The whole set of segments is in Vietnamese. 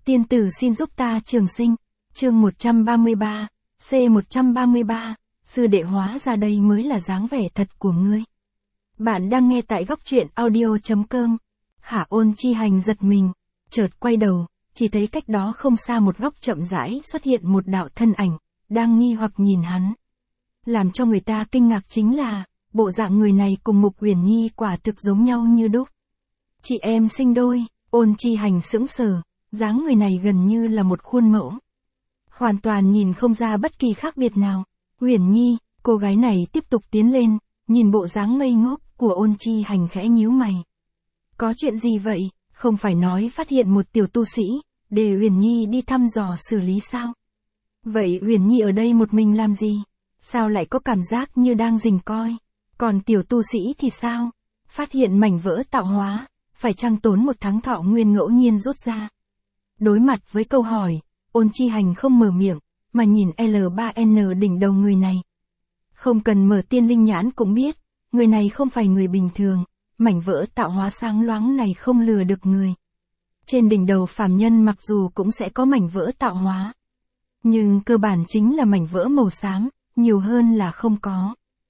Tiên tử xin giúp ta trường sinh, chương 133, C133, sư đệ hóa ra đây mới là dáng vẻ thật của ngươi. Bạn đang nghe tại góc truyện audio.com. Hả? Ôn Chi Hành giật mình, chợt quay đầu, chỉ thấy cách đó không xa một góc chậm rãi xuất hiện một đạo thân ảnh, đang nghi hoặc nhìn hắn. Làm cho người ta kinh ngạc chính là, bộ dạng người này cùng Mục Uyển Nhi quả thực giống nhau như đúc. Chị em sinh đôi. Ôn Chi Hành sững sờ, dáng người này gần như là một khuôn mẫu. Hoàn toàn nhìn không ra bất kỳ khác biệt nào. Uyển Nhi, cô gái này tiếp tục tiến lên, nhìn bộ dáng ngây ngốc của Ôn Chi Hành khẽ nhíu mày. Có chuyện gì vậy? Không phải nói phát hiện một tiểu tu sĩ, để Uyển Nhi đi thăm dò xử lý sao? Vậy Uyển Nhi ở đây một mình làm gì? Sao lại có cảm giác như đang rình coi? Còn tiểu tu sĩ thì sao? Phát hiện mảnh vỡ tạo hóa, phải chăng tốn một tháng thọ nguyên ngẫu nhiên rút ra? Đối mặt với câu hỏi, Ôn Chi Hành không mở miệng, mà nhìn L3N đỉnh đầu người này. Không cần mở tiên linh nhãn cũng biết, người này không phải người bình thường, mảnh vỡ tạo hóa sáng loáng này không lừa được người. Trên đỉnh đầu phàm nhân mặc dù cũng sẽ có mảnh vỡ tạo hóa, nhưng cơ bản chính là mảnh vỡ màu xám, nhiều hơn là không có.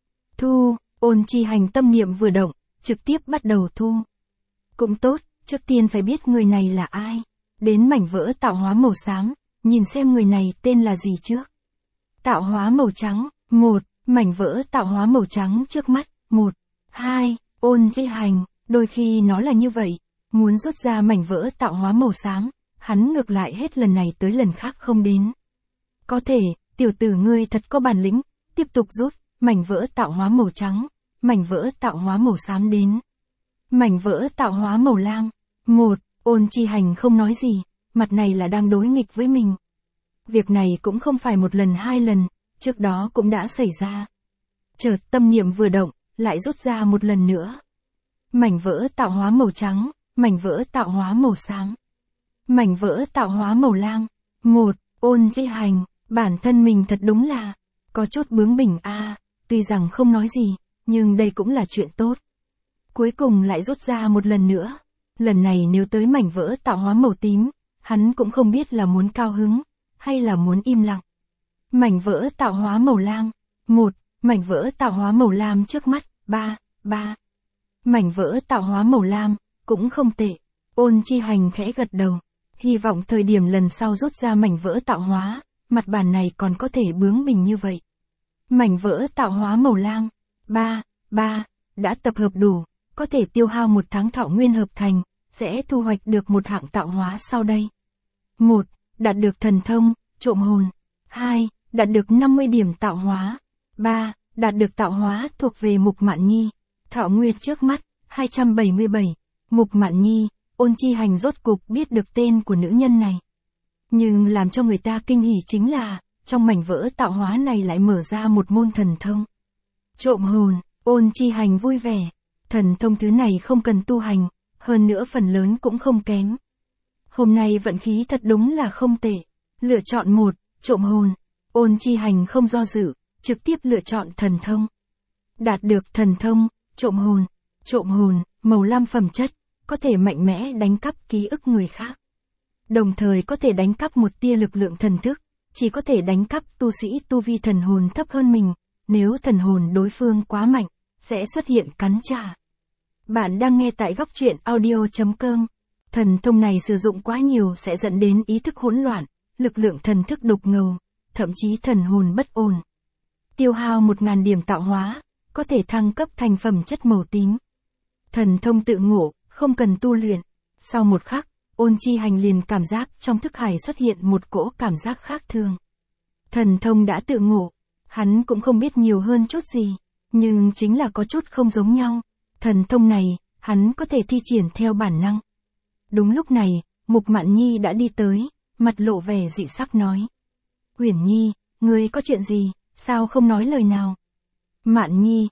Thu. Ôn Chi Hành tâm niệm vừa động, trực tiếp bắt đầu thu. Cũng tốt, trước tiên phải biết người này là ai. Đến mảnh vỡ tạo hóa màu xám, nhìn xem người này tên là gì trước. Tạo hóa màu trắng, 1, mảnh vỡ tạo hóa màu trắng trước mắt, 1, 2, Ôn Chi Hành, đôi khi nó là như vậy, muốn rút ra mảnh vỡ tạo hóa màu xám, hắn ngược lại hết lần này tới lần khác không đến. Có thể, tiểu tử ngươi thật có bản lĩnh, tiếp tục rút, mảnh vỡ tạo hóa màu trắng, mảnh vỡ tạo hóa màu xám đến. Mảnh vỡ tạo hóa màu lam, 1, Ôn Chi Hành không nói gì, mặt này là đang đối nghịch với mình. Việc này cũng không phải một lần hai lần, trước đó cũng đã xảy ra. Chợt tâm niệm vừa động, lại rút ra một lần nữa. Mảnh vỡ tạo hóa màu trắng, mảnh vỡ tạo hóa màu xám. Mảnh vỡ tạo hóa màu lam, 1, Ôn Chi Hành, bản thân mình thật đúng là, có chút bướng bỉnh tuy rằng không nói gì, nhưng đây cũng là chuyện tốt. Cuối cùng lại rút ra một lần nữa. Lần này nếu tới mảnh vỡ tạo hóa màu tím, hắn cũng không biết là muốn cao hứng, hay là muốn im lặng. Mảnh vỡ tạo hóa màu lam, 1, mảnh vỡ tạo hóa màu lam trước mắt, 3, mảnh vỡ tạo hóa màu lam, cũng không tệ. Ôn Chi Hành khẽ gật đầu, hy vọng thời điểm lần sau rút ra mảnh vỡ tạo hóa, mặt bàn này còn có thể bướng bỉnh như vậy. Mảnh vỡ tạo hóa màu lam, 3, đã tập hợp đủ, có thể tiêu hao một tháng thọ nguyên hợp thành, sẽ thu hoạch được một hạng tạo hóa sau đây. 1, đạt được thần thông, trộm hồn. 2, đạt được 50 điểm tạo hóa. 3, đạt được tạo hóa thuộc về Mục Mạn Nhi. Thọ nguyên trước mắt, 277. Mục Mạn Nhi, Ôn Chi Hành rốt cục biết được tên của nữ nhân này. Nhưng làm cho người ta kinh hỉ chính là, trong mảnh vỡ tạo hóa này lại mở ra một môn thần thông. Trộm hồn. Ôn Chi Hành vui vẻ. Thần thông thứ này không cần tu hành, hơn nữa phần lớn cũng không kém. Hôm nay vận khí thật đúng là không tệ. Lựa chọn 1, trộm hồn. Ôn Chi Hành không do dự, trực tiếp lựa chọn thần thông. Đạt được thần thông, trộm hồn. Trộm hồn, màu lam phẩm chất, có thể mạnh mẽ đánh cắp ký ức người khác. Đồng thời có thể đánh cắp một tia lực lượng thần thức, chỉ có thể đánh cắp tu sĩ tu vi thần hồn thấp hơn mình, nếu thần hồn đối phương quá mạnh, sẽ xuất hiện cắn trả. Bạn đang nghe tại góc truyện audio.com. Thần thông này sử dụng quá nhiều sẽ dẫn đến ý thức hỗn loạn, lực lượng thần thức đục ngầu, thậm chí thần hồn bất ổn. Tiêu hao 1000 điểm tạo hóa, có thể thăng cấp thành phẩm chất màu tím. Thần thông tự ngộ, không cần tu luyện. Sau một khắc, Ôn Chi Hành liền cảm giác trong thức hải xuất hiện một cỗ cảm giác khác thường. Thần thông đã tự ngộ, hắn cũng không biết nhiều hơn chút gì, nhưng chính là có chút không giống nhau. Thần thông này, hắn có thể thi triển theo bản năng. Đúng lúc này, Mục Mạn Nhi đã đi tới, mặt lộ vẻ dị sắc nói. Uyển Nhi, ngươi có chuyện gì, sao không nói lời nào? Mạn Nhi,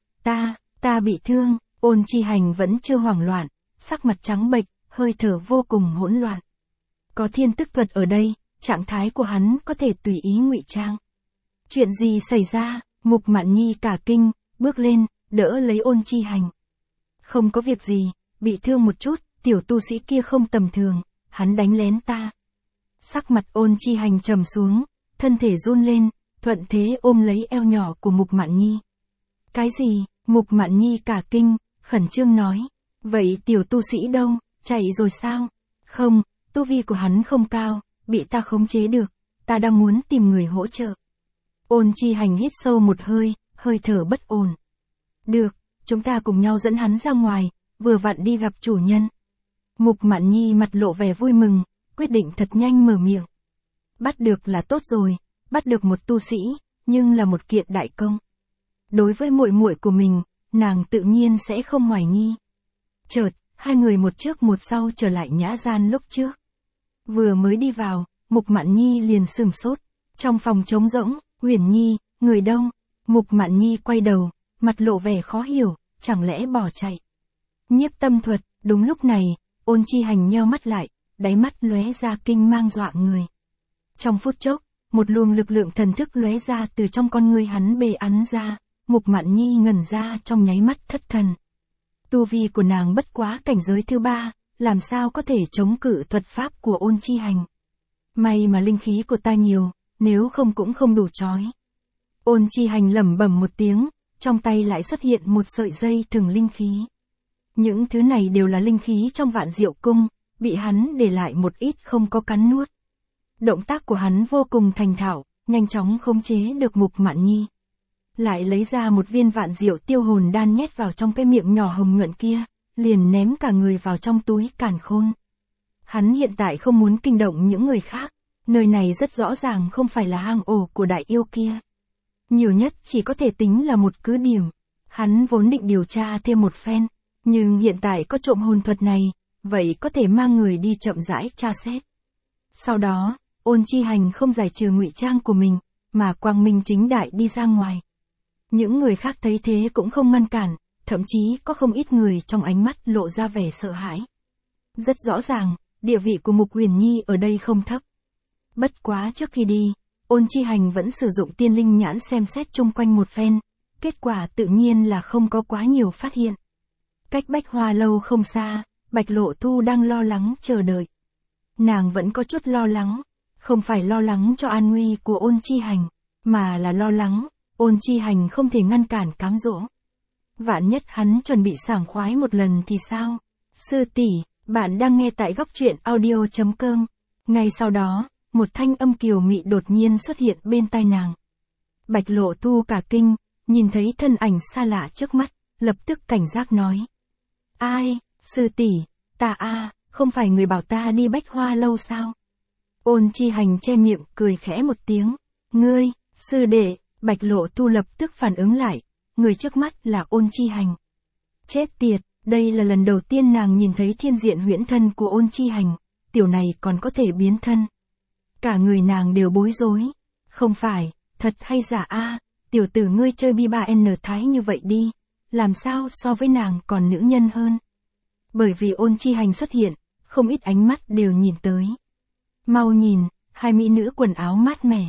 ta bị thương. Ôn Chi Hành vẫn chưa hoảng loạn, sắc mặt trắng bệch, hơi thở vô cùng hỗn loạn. Có thiên tức thuật ở đây, trạng thái của hắn có thể tùy ý ngụy trang. Chuyện gì xảy ra? Mục Mạn Nhi cả kinh, bước lên, đỡ lấy Ôn Chi Hành. Không có việc gì, bị thương một chút, tiểu tu sĩ kia không tầm thường, hắn đánh lén ta. Sắc mặt Ôn Chi Hành trầm xuống, thân thể run lên, thuận thế ôm lấy eo nhỏ của Mục Mạn Nhi. Cái gì? Mục Mạn Nhi cả kinh, khẩn trương nói. Vậy tiểu tu sĩ đâu, chạy rồi sao? Không, tu vi của hắn không cao, bị ta khống chế được, ta đang muốn tìm người hỗ trợ. Ôn Chi Hành hít sâu một hơi, hơi thở bất ổn. Được, chúng ta cùng nhau dẫn hắn ra ngoài, vừa vặn đi gặp chủ nhân. Mục Mạn Nhi mặt lộ vẻ vui mừng, quyết định thật nhanh mở miệng. Bắt được là tốt rồi, bắt được một tu sĩ, nhưng là một kiện đại công. Đối với muội muội của mình, nàng tự nhiên sẽ không hoài nghi. Chợt, hai người một trước một sau trở lại nhã gian lúc trước. Vừa mới đi vào, Mục Mạn Nhi liền sửng sốt. Trong phòng trống rỗng, Huyền Nhi, người đâu? Mục Mạn Nhi quay đầu, mặt lộ vẻ khó hiểu, chẳng lẽ bỏ chạy. Nhiếp tâm thuật, đúng lúc này, Ôn Chi Hành nheo mắt lại, đáy mắt lóe ra kinh mang dọa người. Trong phút chốc, một luồng lực lượng thần thức lóe ra từ trong con ngươi hắn bề ắn ra, Mục Mạn Nhi ngẩn ra trong nháy mắt thất thần. Tu vi của nàng bất quá cảnh giới thứ 3, làm sao có thể chống cự thuật pháp của Ôn Chi Hành. May mà linh khí của ta nhiều, nếu không cũng không đủ chói. Ôn Chi Hành lẩm bẩm một tiếng, trong tay lại xuất hiện một sợi dây thừng linh khí. Những thứ này đều là linh khí trong Vạn Diệu Cung, bị hắn để lại một ít không có cắn nuốt. Động tác của hắn vô cùng thành thạo, nhanh chóng khống chế được Mục Mạn Nhi. Lại lấy ra một viên Vạn Diệu Tiêu Hồn đan nhét vào trong cái miệng nhỏ hồng nhuận kia, liền ném cả người vào trong túi càn khôn. Hắn hiện tại không muốn kinh động những người khác, nơi này rất rõ ràng không phải là hang ổ của đại yêu kia. Nhiều nhất chỉ có thể tính là một cứ điểm. Hắn vốn định điều tra thêm một phen, nhưng hiện tại có trộm hồn thuật này, vậy có thể mang người đi chậm rãi tra xét. Sau đó, Ôn Chi Hành không giải trừ ngụy trang của mình, mà quang minh chính đại đi ra ngoài. Những người khác thấy thế cũng không ngăn cản, thậm chí có không ít người trong ánh mắt lộ ra vẻ sợ hãi. Rất rõ ràng, địa vị của Mục Huyền Nhi ở đây không thấp. Bất quá trước khi đi, Ôn Chi Hành vẫn sử dụng tiên linh nhãn xem xét chung quanh một phen, kết quả tự nhiên là không có quá nhiều phát hiện. Cách Bách Hoa Lâu không xa, Bạch Lộ Thu đang lo lắng chờ đợi. Nàng vẫn có chút lo lắng, không phải lo lắng cho an nguy của Ôn Chi Hành, mà là lo lắng, Ôn Chi Hành không thể ngăn cản cám dỗ. Vạn nhất hắn chuẩn bị sảng khoái một lần thì sao? Sư tỷ, bạn đang nghe tại góc truyện audio.com. Ngay sau đó, một thanh âm kiều mị đột nhiên xuất hiện bên tai nàng. Bạch Lộ Thu cả kinh, nhìn thấy thân ảnh xa lạ trước mắt, lập tức cảnh giác nói. Ai, sư tỷ, ta không phải người bảo ta đi Bách Hoa Lâu sao? Ôn Chi Hành che miệng cười khẽ một tiếng. Ngươi, sư đệ, Bạch Lộ Thu lập tức phản ứng lại, người trước mắt là Ôn Chi Hành. Chết tiệt, đây là lần đầu tiên nàng nhìn thấy thiên diện huyễn thân của Ôn Chi Hành, tiểu này còn có thể biến thân. Cả người nàng đều bối rối. Không phải, thật hay giả tiểu tử ngươi chơi bi-ba-n thái như vậy đi, làm sao so với nàng còn nữ nhân hơn. Bởi vì Ôn Chi Hành xuất hiện, không ít ánh mắt đều nhìn tới. Mau nhìn, hai mỹ nữ quần áo mát mẻ.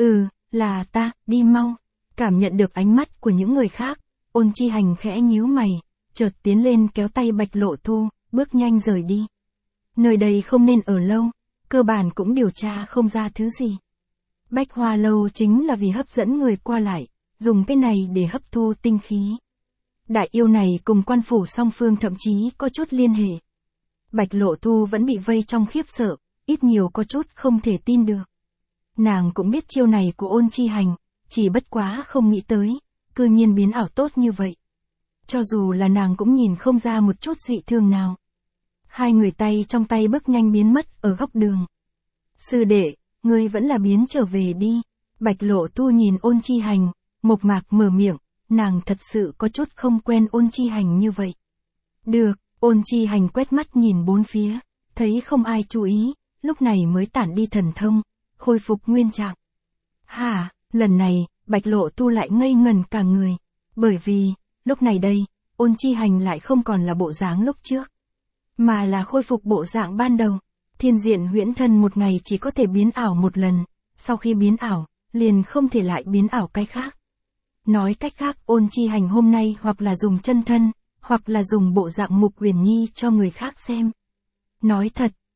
Là ta, đi mau. Cảm nhận được ánh mắt của những người khác, Ôn Chi Hành khẽ nhíu mày, chợt tiến lên kéo tay Bạch Lộ Thu, bước nhanh rời đi. Nơi đây không nên ở lâu, cơ bản cũng điều tra không ra thứ gì. Bách Hoa Lâu chính là vì hấp dẫn người qua lại, dùng cái này để hấp thu tinh khí. Đại yêu này cùng quan phủ song phương thậm chí có chút liên hệ. Bạch Lộ Thu vẫn bị vây trong khiếp sợ, ít nhiều có chút không thể tin được. Nàng cũng biết chiêu này của Ôn Chi Hành, chỉ bất quá không nghĩ tới, cư nhiên biến ảo tốt như vậy. Cho dù là nàng cũng nhìn không ra một chút dị thường nào. Hai người tay trong tay bước nhanh biến mất ở góc đường. Sư đệ, ngươi vẫn là biến trở về đi. Bạch Lộ Thu nhìn Ôn Chi Hành, mộc mạc mở miệng, nàng thật sự có chút không quen Ôn Chi Hành như vậy. Được, Ôn Chi Hành quét mắt nhìn bốn phía, thấy không ai chú ý, lúc này mới tản đi thần thông, khôi phục nguyên trạng. Hả, lần này, Bạch Lộ Thu lại ngây ngần cả người, bởi vì, lúc này đây, Ôn Chi Hành lại không còn là bộ dáng lúc trước, mà là khôi phục bộ dạng ban đầu. Thiên diện huyễn thân một ngày chỉ có thể biến ảo một lần, sau khi biến ảo, liền không thể lại biến ảo cái khác. Nói cách khác, Ôn Chi Hành hôm nay hoặc là dùng chân thân, hoặc là dùng bộ dạng Mục Huyền Nhi cho người khác xem. Nói thật,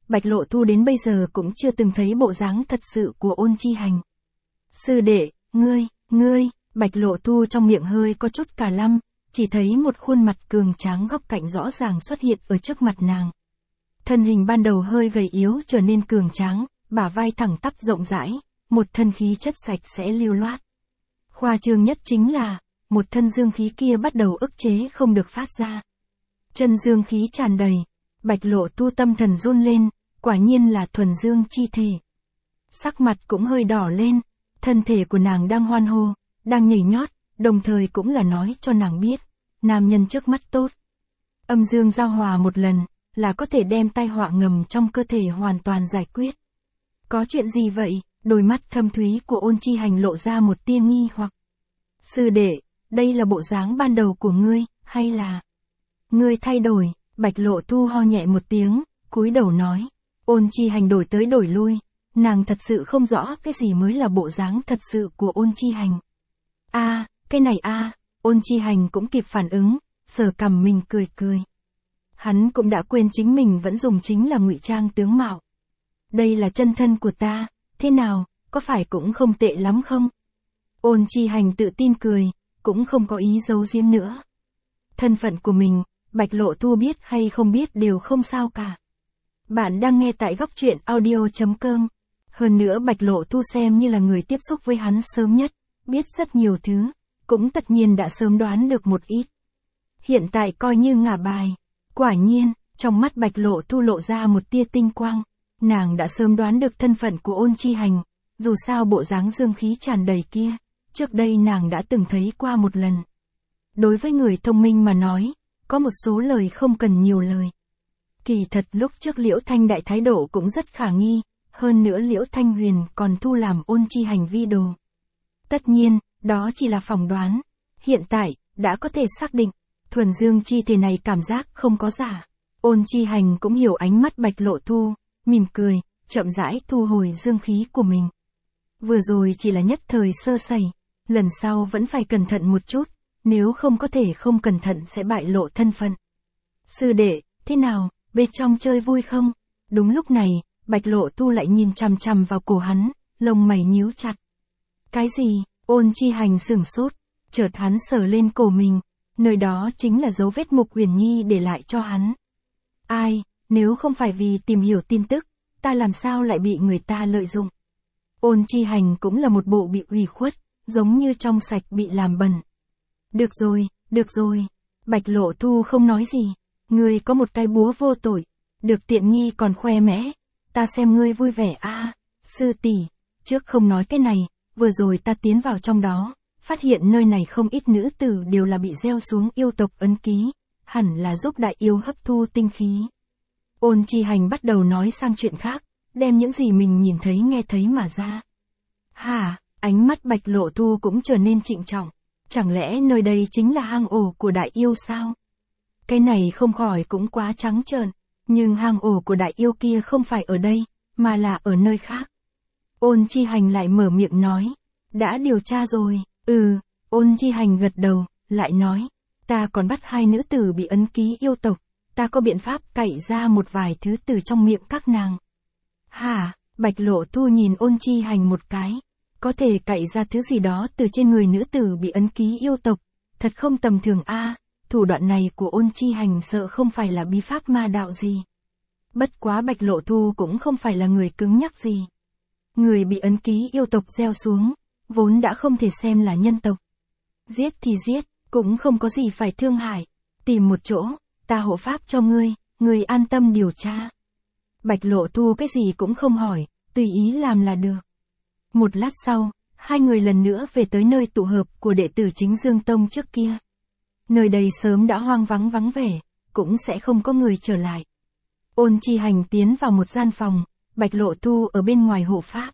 Bạch Lộ Thu đến bây giờ cũng chưa từng thấy bộ dáng thật sự của Ôn Chi Hành. Sư đệ, ngươi, Bạch Lộ Thu trong miệng hơi có chút cà lăm, chỉ thấy một khuôn mặt cường tráng góc cạnh rõ ràng xuất hiện ở trước mặt nàng. Thân hình ban đầu hơi gầy yếu trở nên cường tráng, bả vai thẳng tắp rộng rãi, một thân khí chất sạch sẽ lưu loát. Khoa trương nhất chính là, một thân dương khí kia bắt đầu ức chế không được phát ra. Chân dương khí tràn đầy, Bạch Lộ Thu tâm thần run lên, quả nhiên là thuần dương chi thể. Sắc mặt cũng hơi đỏ lên, thân thể của nàng đang hoan hô, đang nhảy nhót, đồng thời cũng là nói cho nàng biết, nam nhân trước mắt tốt. Âm dương giao hòa một lần, là có thể đem tai họa ngầm trong cơ thể hoàn toàn giải quyết. Có chuyện gì vậy? Đôi mắt thâm thúy của Ôn Chi Hành lộ ra một tia nghi hoặc. Sư đệ, đây là bộ dáng ban đầu của ngươi, hay là ngươi thay đổi? Bạch Lộ Thu ho nhẹ một tiếng, cúi đầu nói. Ôn Chi Hành đổi tới đổi lui, nàng thật sự không rõ cái gì mới là bộ dáng thật sự của Ôn Chi Hành. Cái này Ôn Chi Hành cũng kịp phản ứng, sờ cằm mình cười cười. Hắn cũng đã quên chính mình vẫn dùng chính là ngụy trang tướng mạo. Đây là chân thân của ta, thế nào, có phải cũng không tệ lắm không? Ôn Chi Hành tự tin cười, cũng không có ý giấu giếm nữa. Thân phận của mình, Bạch Lộ Thu biết hay không biết đều không sao cả. Bạn đang nghe tại góc truyện audio.com. Hơn nữa Bạch Lộ Thu xem như là người tiếp xúc với hắn sớm nhất, biết rất nhiều thứ, cũng tất nhiên đã sớm đoán được một ít. Hiện tại coi như ngả bài. Quả nhiên, trong mắt Bạch Lộ Thu lộ ra một tia tinh quang. Nàng đã sớm đoán được thân phận của Ôn Chi Hành, dù sao bộ dáng dương khí tràn đầy kia, trước đây nàng đã từng thấy qua một lần. Đối với người thông minh mà nói, có một số lời không cần nhiều lời. Kỳ thật lúc trước Liễu Thanh Đại thái độ cũng rất khả nghi, hơn nữa Liễu Thanh Huyền còn thu làm Ôn Chi Hành vi đồ. Tất nhiên, đó chỉ là phỏng đoán, hiện tại, đã có thể xác định, thuần dương chi thể này cảm giác không có giả. Ôn Chi Hành cũng hiểu ánh mắt Bạch Lộ Thu, mỉm cười, chậm rãi thu hồi dương khí của mình. Vừa rồi chỉ là nhất thời sơ sẩy, lần sau vẫn phải cẩn thận một chút, nếu không có thể không cẩn thận sẽ bại lộ thân phận. Sư đệ, thế nào, bên trong chơi vui không? Đúng lúc này, Bạch Lộ Thu lại nhìn chằm chằm vào cổ hắn, lông mày nhíu chặt. Cái gì? Ôn Chi Hành sửng sốt, chợt hắn sờ lên cổ mình, nơi đó chính là dấu vết Mục Uyển Nhi để lại cho hắn. Ai, nếu không phải vì tìm hiểu tin tức, ta làm sao lại bị người ta lợi dụng? Ôn Chi Hành cũng là một bộ bị ủy khuất, giống như trong sạch bị làm bẩn. Được rồi, Bạch Lộ Thu không nói gì, ngươi có một cái búa vô tội, được tiện nghi còn khoe mẽ, ta xem ngươi vui vẻ sư tỷ, trước không nói cái này, vừa rồi ta tiến vào trong đó, phát hiện nơi này không ít nữ tử đều là bị gieo xuống yêu tộc ấn ký, hẳn là giúp đại yêu hấp thu tinh khí. Ôn Chi Hành bắt đầu nói sang chuyện khác, đem những gì mình nhìn thấy nghe thấy mà ra. Ánh mắt Bạch Lộ Thu cũng trở nên trịnh trọng, chẳng lẽ nơi đây chính là hang ổ của đại yêu sao? Cái này không khỏi cũng quá trắng trợn, nhưng hang ổ của đại yêu kia không phải ở đây, mà là ở nơi khác. Ôn Chi Hành lại mở miệng nói, đã điều tra rồi, Ôn Chi Hành gật đầu, lại nói, ta còn bắt 2 nữ tử bị ấn ký yêu tộc, ta có biện pháp cậy ra một vài thứ từ trong miệng các nàng. Bạch Lộ Thu nhìn Ôn Chi Hành một cái, có thể cậy ra thứ gì đó từ trên người nữ tử bị ấn ký yêu tộc, thật không tầm thường thủ đoạn này của Ôn Chi Hành sợ không phải là bí pháp ma đạo gì. Bất quá Bạch Lộ Thu cũng không phải là người cứng nhắc gì. Người bị ấn ký yêu tộc gieo xuống, vốn đã không thể xem là nhân tộc. Giết thì giết, cũng không có gì phải thương hại. Tìm một chỗ, ta hộ pháp cho ngươi an tâm điều tra. Bạch Lộ Thu cái gì cũng không hỏi, tùy ý làm là được. Một lát sau, 2 người lần nữa về tới nơi tụ hợp của đệ tử Chính Dương Tông trước kia. Nơi đây sớm đã hoang vắng vẻ, cũng sẽ không có người trở lại. Ôn Chi Hành tiến vào một gian phòng, Bạch Lộ Thu ở bên ngoài hộ pháp.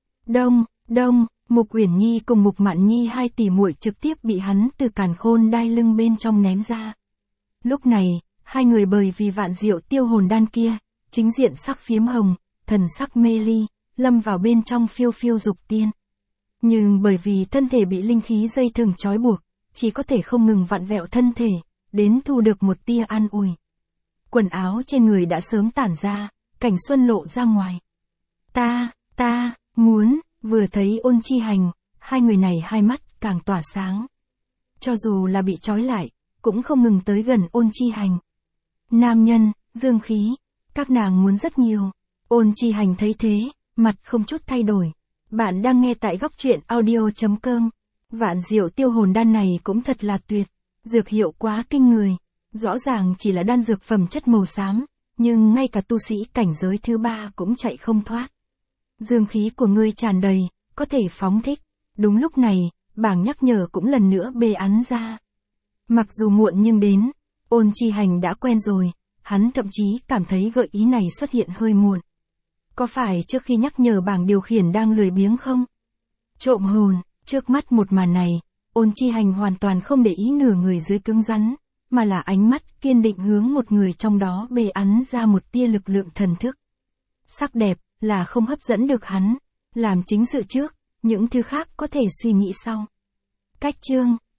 Đông, Mục Uyển Nhi cùng Mục Mạn Nhi 2 tỷ muội trực tiếp bị hắn từ càn khôn đai lưng bên trong ném ra. Lúc này, 2 người bởi vì vạn diệu tiêu hồn đan kia, chính diện sắc phiếm hồng, thần sắc mê ly, lâm vào bên trong phiêu phiêu dục tiên. Nhưng bởi vì thân thể bị linh khí dây thừng trói buộc, chỉ có thể không ngừng vặn vẹo thân thể, đến thu được một tia an ủi. Quần áo trên người đã sớm tản ra, Cảnh Xuân lộ ra ngoài. Ta, muốn, vừa thấy Ôn Chi Hành, hai người này hai mắt càng tỏa sáng. Cho dù là bị trói lại, cũng không ngừng tới gần Ôn Chi Hành. Nam nhân, dương khí, các nàng muốn rất nhiều. Ôn Chi Hành thấy thế, mặt không chút thay đổi. Bạn đang nghe tại góc truyện audio.com. Vạn diệu tiêu hồn đan này cũng thật là tuyệt. Dược hiệu quá kinh người. Rõ ràng chỉ là đan dược phẩm chất màu xám, nhưng ngay cả tu sĩ cảnh giới thứ 3 cũng chạy không thoát. Dương khí của ngươi tràn đầy, có thể phóng thích. Đúng lúc này, bảng nhắc nhở cũng lần nữa bê ắn ra. Mặc dù muộn nhưng đến, Ôn Chi Hành đã quen rồi, hắn thậm chí cảm thấy gợi ý này xuất hiện hơi muộn. Có phải trước khi nhắc nhở bảng điều khiển đang lười biếng không? Trộm hồn, trước mắt một màn này, Ôn Chi Hành hoàn toàn không để ý nửa người dưới cứng rắn, mà là ánh mắt kiên định hướng một người trong đó bê ắn ra một tia lực lượng thần thức. Sắc đẹp là không hấp dẫn được hắn, làm chính sự trước, những thứ khác có thể suy nghĩ sau. Cách chương